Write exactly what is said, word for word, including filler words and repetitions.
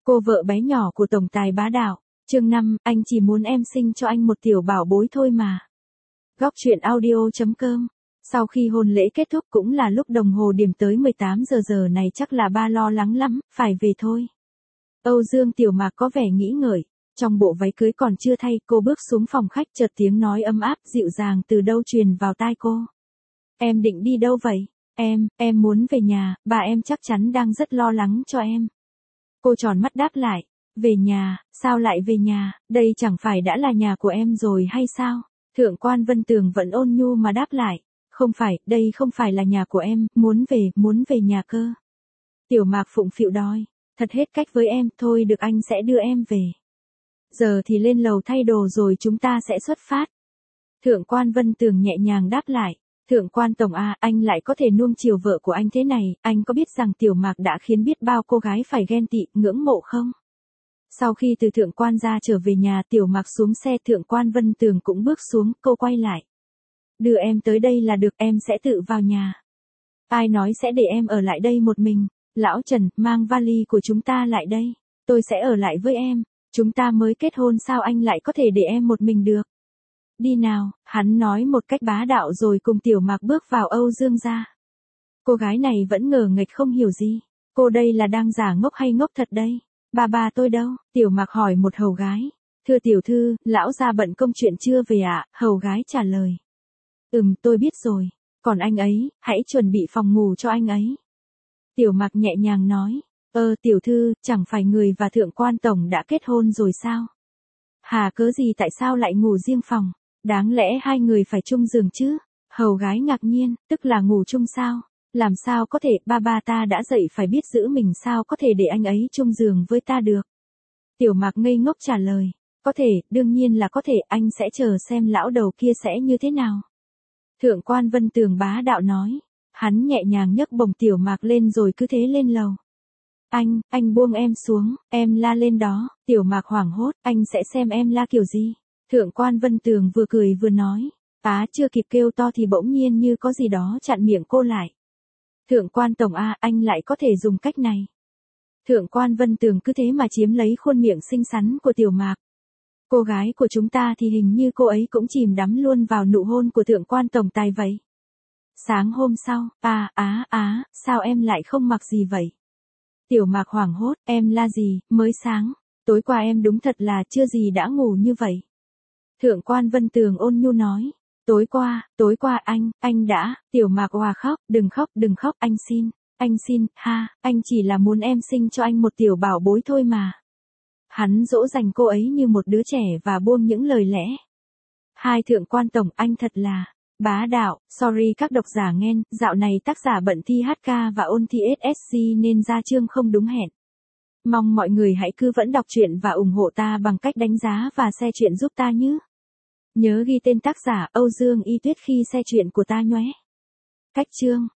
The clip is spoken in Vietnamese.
Cô vợ bé nhỏ của tổng tài bá đạo. Chương năm, anh chỉ muốn em sinh cho anh một tiểu bảo bối thôi mà. Góc truyện audio chấm com. Sau khi hôn lễ kết thúc cũng là lúc đồng hồ điểm tới mười tám giờ giờ này chắc là ba lo lắng lắm, phải về thôi. Âu Dương Tiểu Mạc có vẻ nghĩ ngợi, trong bộ váy cưới còn chưa thay, cô bước xuống phòng khách chợt tiếng nói ấm áp dịu dàng từ đâu truyền vào tai cô. Em định đi đâu vậy? Em, em muốn về nhà, bà em chắc chắn đang rất lo lắng cho em. Cô tròn mắt đáp lại, về nhà, sao lại về nhà, đây chẳng phải đã là nhà của em rồi hay sao? Thượng quan Vân Tường vẫn ôn nhu mà đáp lại, không phải, đây không phải là nhà của em, muốn về, muốn về nhà cơ. Tiểu Mạc phụng phịu đòi, thật hết cách với em, thôi được anh sẽ đưa em về. Giờ thì lên lầu thay đồ rồi chúng ta sẽ xuất phát. Thượng quan Vân Tường nhẹ nhàng đáp lại, Thượng quan Tổng A, anh lại có thể nuông chiều vợ của anh thế này, anh có biết rằng Tiểu Mạc đã khiến biết bao cô gái phải ghen tị, ngưỡng mộ không? Sau khi từ Thượng quan ra trở về nhà, Tiểu Mạc xuống xe, Thượng quan Vân Tường cũng bước xuống, cô quay lại. Đưa em tới đây là được, em sẽ tự vào nhà. Ai nói sẽ để em ở lại đây một mình? Lão Trần, mang vali của chúng ta lại đây, tôi sẽ ở lại với em, chúng ta mới kết hôn sao anh lại có thể để em một mình được? Đi nào, hắn nói một cách bá đạo rồi cùng Tiểu Mạc bước vào Âu Dương gia. Cô gái này vẫn ngờ nghệch không hiểu gì, cô đây là đang giả ngốc hay ngốc thật đây? Bà bà tôi đâu? Tiểu Mạc hỏi một hầu gái. Thưa tiểu thư, lão gia bận công chuyện chưa về ạ? À? Hầu gái trả lời. Ừm, tôi biết rồi, còn anh ấy, hãy chuẩn bị phòng ngủ cho anh ấy. Tiểu Mạc nhẹ nhàng nói, ơ tiểu thư, chẳng phải người và Thượng quan Tổng đã kết hôn rồi sao? Hà cớ gì tại sao lại ngủ riêng phòng? Đáng lẽ hai người phải chung giường chứ? Hầu gái ngạc nhiên, tức là ngủ chung sao? Làm sao có thể, ba ba ta đã dậy phải biết giữ mình, sao có thể để anh ấy chung giường với ta được? Tiểu Mạc ngây ngốc trả lời, có thể, đương nhiên là có thể, anh sẽ chờ xem lão đầu kia sẽ như thế nào. Thượng quan Vân Tường bá đạo nói, hắn nhẹ nhàng nhấc bổng Tiểu Mạc lên rồi cứ thế lên lầu. Anh, anh buông em xuống, em la lên đó. Tiểu Mạc hoảng hốt, anh sẽ xem em la kiểu gì? Thượng quan Vân Tường vừa cười vừa nói, á chưa kịp kêu to thì bỗng nhiên như có gì đó chặn miệng cô lại. Thượng quan Tổng A, anh lại có thể dùng cách này. Thượng quan Vân Tường cứ thế mà chiếm lấy khuôn miệng xinh xắn của Tiểu Mạc. Cô gái của chúng ta thì hình như cô ấy cũng chìm đắm luôn vào nụ hôn của Thượng quan Tổng Tài vậy. Sáng hôm sau, à á á, sao em lại không mặc gì vậy? Tiểu Mạc hoảng hốt, em la gì, mới sáng, tối qua em đúng thật là chưa gì đã ngủ như vậy. Thượng quan Vân Tường ôn nhu nói, tối qua, tối qua anh, anh đã, Tiểu Mạc òa khóc, đừng khóc, đừng khóc, anh xin, anh xin, ha, anh chỉ là muốn em sinh cho anh một tiểu bảo bối thôi mà. Hắn dỗ dành cô ấy như một đứa trẻ và buông những lời lẽ. Hai Thượng quan Tổng, anh thật là bá đạo. Sorry các độc giả nghen, dạo này tác giả bận thi hát ca và ôn thi ét ét xê nên ra chương không đúng hẹn. Mong mọi người hãy cứ vẫn đọc truyện và ủng hộ ta bằng cách đánh giá và share truyện giúp ta nhé. Nhớ ghi tên tác giả Âu Dương Y Tuyết khi share truyện của ta nhé. Cách chương